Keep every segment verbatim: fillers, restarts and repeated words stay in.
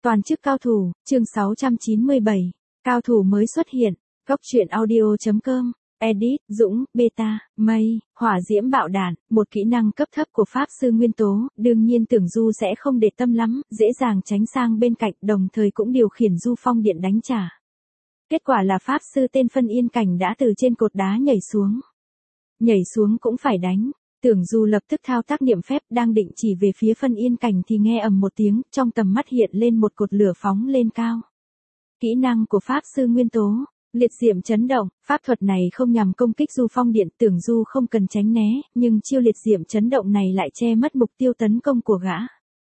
Toàn chức cao thủ, chương sáu trăm chín mươi bảy, cao thủ mới xuất hiện, góc truyện audio.com, edit, Dũng, beta, mây, hỏa diễm bạo đạn, một kỹ năng cấp thấp của Pháp sư nguyên tố, đương nhiên Tưởng Du sẽ không để tâm lắm, dễ dàng tránh sang bên cạnh, đồng thời cũng điều khiển Du Phong Điện đánh trả. Kết quả là Pháp sư tên Phân Yên Cảnh đã từ trên cột đá nhảy xuống. Nhảy xuống cũng phải đánh. Tưởng Du lập tức thao tác niệm phép đang định chỉ về phía Phân Yên Cảnh thì nghe ầm một tiếng, trong tầm mắt hiện lên một cột lửa phóng lên cao. Kỹ năng của Pháp sư nguyên tố, liệt diệm chấn động, pháp thuật này không nhằm công kích Du Phong Điện, Tưởng Du không cần tránh né, nhưng chiêu liệt diệm chấn động này lại che mất mục tiêu tấn công của gã.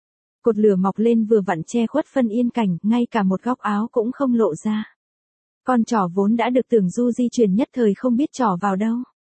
Cột lửa mọc lên vừa vặn che khuất Phân Yên Cảnh, ngay cả một góc áo cũng không lộ ra. Con trỏ vốn đã được Tưởng Du di chuyển nhất thời không biết trỏ vào đâu.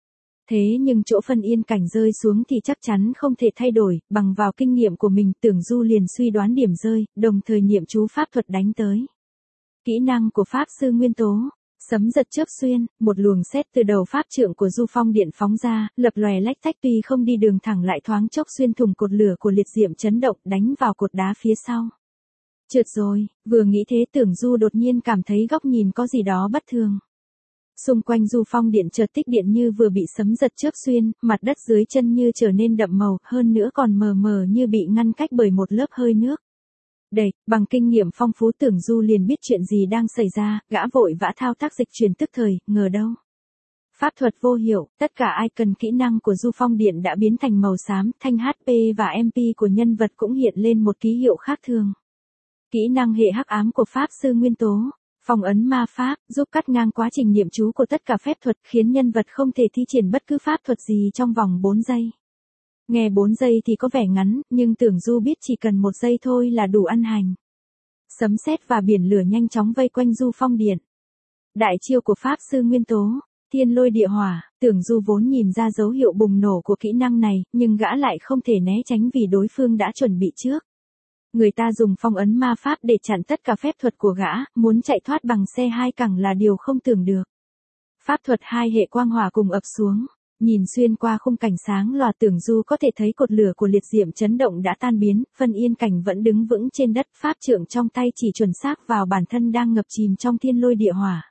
Thế nhưng chỗ Phân Yên Cảnh rơi xuống thì chắc chắn không thể thay đổi, bằng vào kinh nghiệm của mình Tưởng Du liền suy đoán điểm rơi, đồng thời niệm chú pháp thuật đánh tới. Kỹ năng của Pháp sư nguyên tố, sấm giật chớp xuyên, một luồng sét từ đầu pháp trượng của Du Phong Điện phóng ra, lập lòe lách tách tuy không đi đường thẳng lại thoáng chốc xuyên thủng cột lửa của liệt diệm chấn động đánh vào cột đá phía sau. Trượt rồi, vừa nghĩ thế Tưởng Du đột nhiên cảm thấy góc nhìn có gì đó bất thường. Xung quanh Du Phong Điện chợt tích điện như vừa bị sấm giật chớp xuyên, mặt đất dưới chân như trở nên đậm màu, hơn nữa còn mờ mờ như bị ngăn cách bởi một lớp hơi nước. Đây, bằng kinh nghiệm phong phú Tưởng Du liền biết chuyện gì đang xảy ra, gã vội vã thao tác dịch chuyển tức thời, ngờ đâu. Pháp thuật vô hiệu, tất cả ai cần kỹ năng của Du Phong Điện đã biến thành màu xám, thanh hát pê và em pê của nhân vật cũng hiện lên một ký hiệu khác thường. Kỹ năng hệ hắc ám của Pháp sư nguyên tố. Phong ấn ma pháp, giúp cắt ngang quá trình niệm chú của tất cả phép thuật, khiến nhân vật không thể thi triển bất cứ pháp thuật gì trong vòng bốn giây. Nghe bốn giây thì có vẻ ngắn, nhưng Tưởng Du biết chỉ cần một giây thôi là đủ ăn hành. Sấm sét và biển lửa nhanh chóng vây quanh Du Phong Điện. Đại chiêu của Pháp sư nguyên tố, thiên lôi địa hỏa, Tưởng Du vốn nhìn ra dấu hiệu bùng nổ của kỹ năng này, nhưng gã lại không thể né tránh vì đối phương đã chuẩn bị trước. Người ta dùng phong ấn ma pháp để chặn tất cả phép thuật của gã, muốn chạy thoát bằng xe hai cẳng là điều không tưởng được. Pháp thuật hai hệ quang hỏa cùng ập xuống, nhìn xuyên qua khung cảnh sáng lòa Tưởng Du có thể thấy cột lửa của liệt diệm chấn động đã tan biến, Phân Yên Cảnh vẫn đứng vững trên đất, pháp trượng trong tay chỉ chuẩn xác vào bản thân đang ngập chìm trong thiên lôi địa hỏa.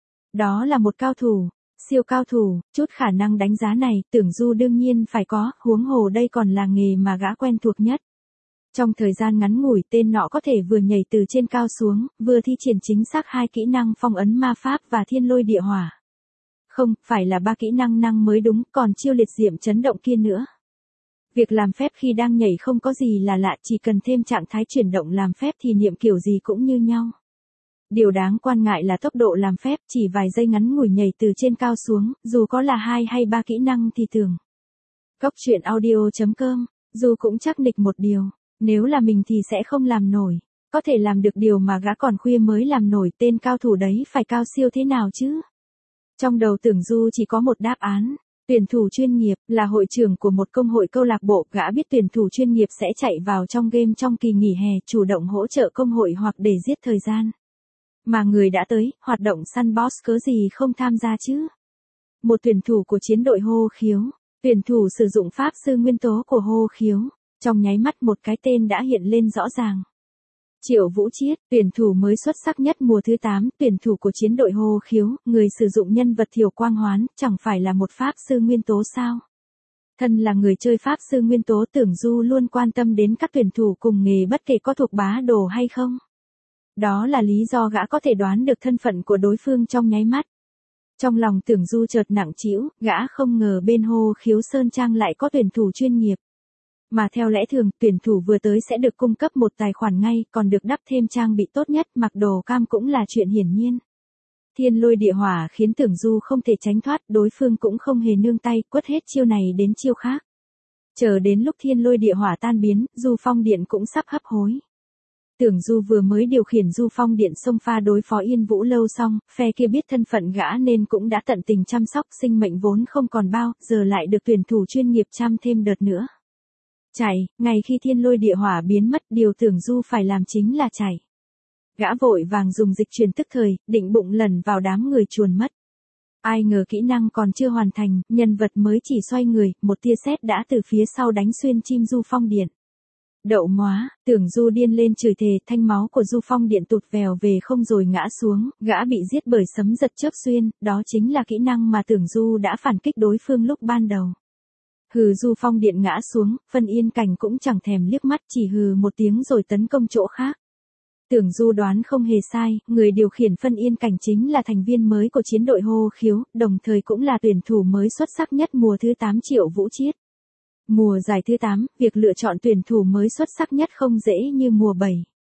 Đó là một cao thủ, siêu cao thủ, chút khả năng đánh giá này Tưởng Du đương nhiên phải có, huống hồ đây còn là nghề mà gã quen thuộc nhất. Trong thời gian ngắn ngủi tên nọ có thể vừa nhảy từ trên cao xuống, vừa thi triển chính xác hai kỹ năng phong ấn ma pháp và thiên lôi địa hỏa. Không, phải là ba kỹ năng năng mới đúng, còn chiêu liệt diệm chấn động kia nữa. Việc làm phép khi đang nhảy không có gì là lạ, chỉ cần thêm trạng thái chuyển động làm phép thì niệm kiểu gì cũng như nhau. Điều đáng quan ngại là tốc độ làm phép, chỉ vài giây ngắn ngủi nhảy từ trên cao xuống, dù có là hai hay ba kỹ năng thì thường. Góc truyện audio.com, dù cũng chắc nịch một điều. Nếu là mình thì sẽ không làm nổi, có thể làm được điều mà gã còn khuya mới làm nổi, tên cao thủ đấy phải cao siêu thế nào chứ? Trong đầu Tưởng Du chỉ có một đáp án, tuyển thủ chuyên nghiệp, là hội trưởng của một công hội câu lạc bộ, gã biết tuyển thủ chuyên nghiệp sẽ chạy vào trong game trong kỳ nghỉ hè, chủ động hỗ trợ công hội hoặc để giết thời gian. Mà người đã tới, hoạt động săn boss cớ gì không tham gia chứ? Một tuyển thủ của chiến đội hô khiếu, tuyển thủ sử dụng pháp sư nguyên tố của hô khiếu. Trong nháy mắt một cái tên đã hiện lên rõ ràng. Triệu Vũ Chiết, tuyển thủ mới xuất sắc nhất mùa thứ tám, tuyển thủ của chiến đội hô khiếu, người sử dụng nhân vật thiểu quang hoán, chẳng phải là một pháp sư nguyên tố sao? Thân là người chơi pháp sư nguyên tố Tưởng Du luôn quan tâm đến các tuyển thủ cùng nghề bất kể có thuộc bá đồ hay không. Đó là lý do gã có thể đoán được thân phận của đối phương trong nháy mắt. Trong lòng Tưởng Du chợt nặng trĩu, gã không ngờ bên hô khiếu Sơn Trang lại có tuyển thủ chuyên nghiệp. Mà theo lẽ thường, tuyển thủ vừa tới sẽ được cung cấp một tài khoản ngay, còn được đắp thêm trang bị tốt nhất, mặc đồ cam cũng là chuyện hiển nhiên. Thiên lôi địa hỏa khiến Tưởng Du không thể tránh thoát, đối phương cũng không hề nương tay, quất hết chiêu này đến chiêu khác. Chờ đến lúc thiên lôi địa hỏa tan biến, Du Phong Điện cũng sắp hấp hối. Tưởng Du vừa mới điều khiển Du Phong Điện xông pha đối phó Yên Vũ Lâu xong, phe kia biết thân phận gã nên cũng đã tận tình chăm sóc, sinh mệnh vốn không còn bao, giờ lại được tuyển thủ chuyên nghiệp chăm thêm đợt nữa. Chạy, ngay khi thiên lôi địa hỏa biến mất, điều Tưởng Du phải làm chính là chạy. Gã vội vàng dùng dịch chuyển tức thời, định bụng lần vào đám người chuồn mất. Ai ngờ kỹ năng còn chưa hoàn thành, nhân vật mới chỉ xoay người, một tia sét đã từ phía sau đánh xuyên chim Du Phong Điện. Đậu móa, Tưởng Du điên lên chửi thề, thanh máu của Du Phong Điện tụt vèo về không rồi ngã xuống, gã bị giết bởi sấm giật chớp xuyên, đó chính là kỹ năng mà Tưởng Du đã phản kích đối phương lúc ban đầu. Hừ, Du Phong Điện ngã xuống, Phân Yên Cảnh cũng chẳng thèm liếc mắt, chỉ hừ một tiếng rồi tấn công chỗ khác. Tưởng Du đoán không hề sai, người điều khiển Phân Yên Cảnh chính là thành viên mới của chiến đội Hô Khiếu, đồng thời cũng là tuyển thủ mới xuất sắc nhất mùa thứ tám Triệu Vũ Chiết. Mùa giải thứ tám, việc lựa chọn tuyển thủ mới xuất sắc nhất không dễ như mùa bảy.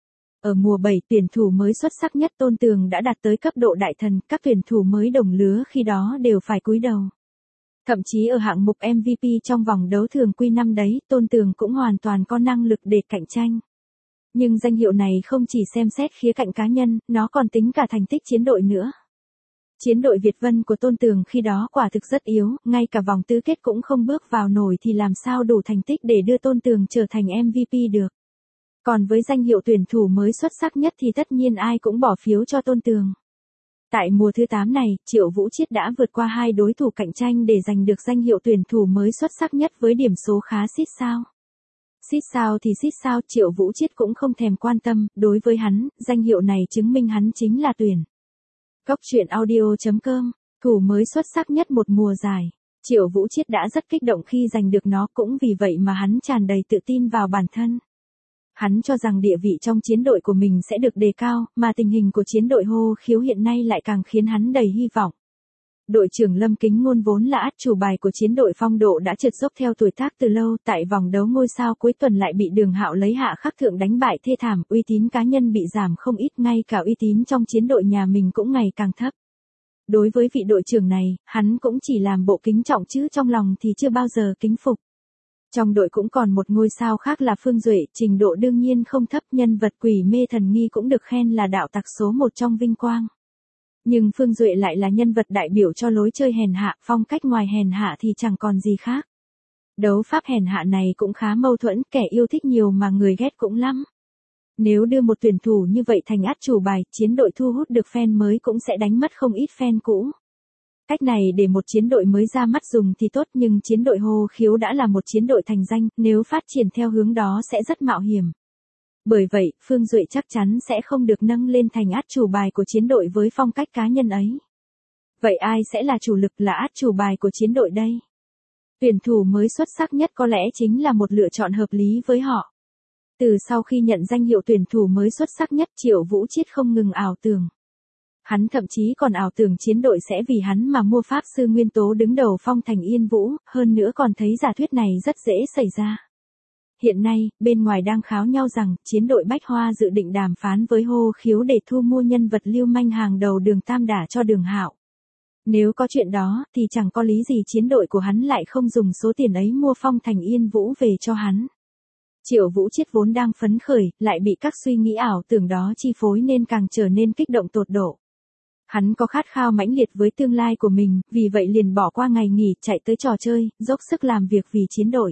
Ở mùa bảy, tuyển thủ mới xuất sắc nhất Tôn Tường đã đạt tới cấp độ đại thần, các tuyển thủ mới đồng lứa khi đó đều phải cúi đầu. Thậm chí ở hạng mục em vê pê trong vòng đấu thường quy năm đấy, Tôn Tường cũng hoàn toàn có năng lực để cạnh tranh. Nhưng danh hiệu này không chỉ xem xét khía cạnh cá nhân, nó còn tính cả thành tích chiến đội nữa. Chiến đội Việt Vân của Tôn Tường khi đó quả thực rất yếu, ngay cả vòng tứ kết cũng không bước vào nổi thì làm sao đủ thành tích để đưa Tôn Tường trở thành em vê pê được. Còn với danh hiệu tuyển thủ mới xuất sắc nhất thì tất nhiên ai cũng bỏ phiếu cho Tôn Tường. Tại mùa thứ tám này, Triệu Vũ Chiết đã vượt qua hai đối thủ cạnh tranh để giành được danh hiệu tuyển thủ mới xuất sắc nhất với điểm số khá xít sao. Xít sao thì xít sao, Triệu Vũ Chiết cũng không thèm quan tâm, đối với hắn, danh hiệu này chứng minh hắn chính là tuyển. Góc truyện audio chấm com, thủ mới xuất sắc nhất một mùa giải. Triệu Vũ Chiết đã rất kích động khi giành được nó, cũng vì vậy mà hắn tràn đầy tự tin vào bản thân. Hắn cho rằng địa vị trong chiến đội của mình sẽ được đề cao, mà tình hình của chiến đội Hô Khiếu hiện nay lại càng khiến hắn đầy hy vọng. Đội trưởng Lâm Kính Ngôn vốn là át chủ bài của chiến đội Phong Độ đã trượt dốc theo tuổi tác từ lâu, tại vòng đấu ngôi sao cuối tuần lại bị Đường Hạo lấy hạ khắc thượng đánh bại thê thảm, uy tín cá nhân bị giảm không ít, ngay cả uy tín trong chiến đội nhà mình cũng ngày càng thấp. Đối với vị đội trưởng này, hắn cũng chỉ làm bộ kính trọng chứ trong lòng thì chưa bao giờ kính phục. Trong đội cũng còn một ngôi sao khác là Phương Duệ, trình độ đương nhiên không thấp, nhân vật Quỷ Mê Thần Nghi cũng được khen là đạo tặc số một trong vinh quang. Nhưng Phương Duệ lại là nhân vật đại biểu cho lối chơi hèn hạ, phong cách ngoài hèn hạ thì chẳng còn gì khác. Đấu pháp hèn hạ này cũng khá mâu thuẫn, kẻ yêu thích nhiều mà người ghét cũng lắm. Nếu đưa một tuyển thủ như vậy thành át chủ bài, chiến đội thu hút được fan mới cũng sẽ đánh mất không ít fan cũ. Cách này để một chiến đội mới ra mắt dùng thì tốt, nhưng chiến đội Hô Khiếu đã là một chiến đội thành danh, nếu phát triển theo hướng đó sẽ rất mạo hiểm. Bởi vậy, Phương Duệ chắc chắn sẽ không được nâng lên thành át chủ bài của chiến đội với phong cách cá nhân ấy. Vậy ai sẽ là chủ lực, là át chủ bài của chiến đội đây? Tuyển thủ mới xuất sắc nhất có lẽ chính là một lựa chọn hợp lý với họ. Từ sau khi nhận danh hiệu tuyển thủ mới xuất sắc nhất, Triệu Vũ Chiết không ngừng ảo tưởng. Hắn thậm chí còn ảo tưởng chiến đội sẽ vì hắn mà mua pháp sư nguyên tố đứng đầu Phong Thành Yên Vũ, hơn nữa còn thấy giả thuyết này rất dễ xảy ra. Hiện nay, bên ngoài đang kháo nhau rằng, chiến đội Bách Hoa dự định đàm phán với Hô Khiếu để thu mua nhân vật lưu manh hàng đầu Đường Tam Đả cho Đường Hạo. Nếu có chuyện đó, thì chẳng có lý gì chiến đội của hắn lại không dùng số tiền ấy mua Phong Thành Yên Vũ về cho hắn. Triệu Vũ Chiết vốn đang phấn khởi, lại bị các suy nghĩ ảo tưởng đó chi phối nên càng trở nên kích động tột độ. Hắn có khát khao mãnh liệt với tương lai của mình, vì vậy liền bỏ qua ngày nghỉ, chạy tới trò chơi, dốc sức làm việc vì chiến đội.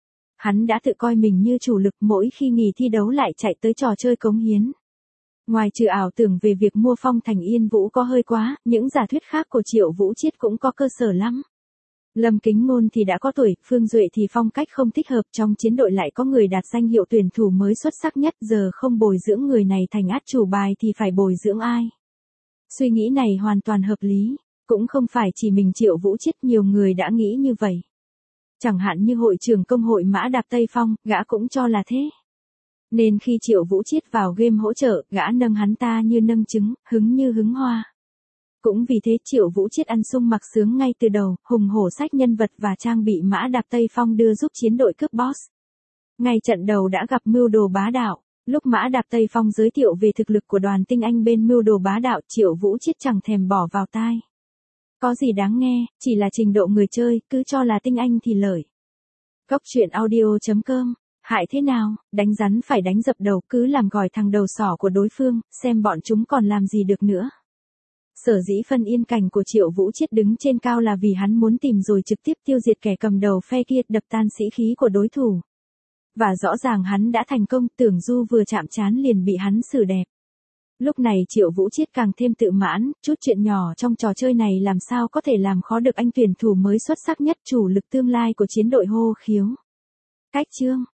Hắn đã tự coi mình như chủ lực, mỗi khi nghỉ thi đấu lại chạy tới trò chơi cống hiến. Ngoài trừ ảo tưởng về việc mua Phong Thành Yên Vũ có hơi quá, những giả thuyết khác của Triệu Vũ Chiết cũng có cơ sở lắm. Lâm Kính Ngôn thì đã có tuổi, Phương Duệ thì phong cách không thích hợp, trong chiến đội lại có người đạt danh hiệu tuyển thủ mới xuất sắc nhất, giờ không bồi dưỡng người này thành át chủ bài thì phải bồi dưỡng ai? Suy nghĩ này hoàn toàn hợp lý, cũng không phải chỉ mình Triệu Vũ Chiết, nhiều người đã nghĩ như vậy. Chẳng hạn như hội trưởng công hội Mã Đạp Tây Phong, gã cũng cho là thế. Nên khi Triệu Vũ Chiết vào game hỗ trợ, gã nâng hắn ta như nâng trứng, hứng như hứng hoa. Cũng vì thế Triệu Vũ Chiết ăn sung mặc sướng ngay từ đầu, hùng hổ sách nhân vật và trang bị Mã Đạp Tây Phong đưa giúp chiến đội cướp boss. Ngay trận đầu đã gặp mưu đồ bá đạo. Lúc Mã Đạp Tây Phong giới thiệu về thực lực của đoàn tinh anh bên mưu đồ bá đạo, Triệu Vũ Chiết chẳng thèm bỏ vào tai. Có gì đáng nghe, chỉ là trình độ người chơi, cứ cho là tinh anh thì lợi. Góc truyện audio chấm com, hại thế nào, đánh rắn phải đánh dập đầu, cứ làm gỏi thằng đầu sỏ của đối phương, xem bọn chúng còn làm gì được nữa. Sở dĩ Phân Yên Cảnh của Triệu Vũ Chiết đứng trên cao là vì hắn muốn tìm rồi trực tiếp tiêu diệt kẻ cầm đầu phe kia, đập tan sĩ khí của đối thủ. Và rõ ràng hắn đã thành công, Tưởng Du vừa chạm trán liền bị hắn xử đẹp. Lúc này Triệu Vũ Chiết càng thêm tự mãn, chút chuyện nhỏ trong trò chơi này làm sao có thể làm khó được anh tuyển thủ mới xuất sắc nhất, chủ lực tương lai của chiến đội Hô Khiếu. Cách chương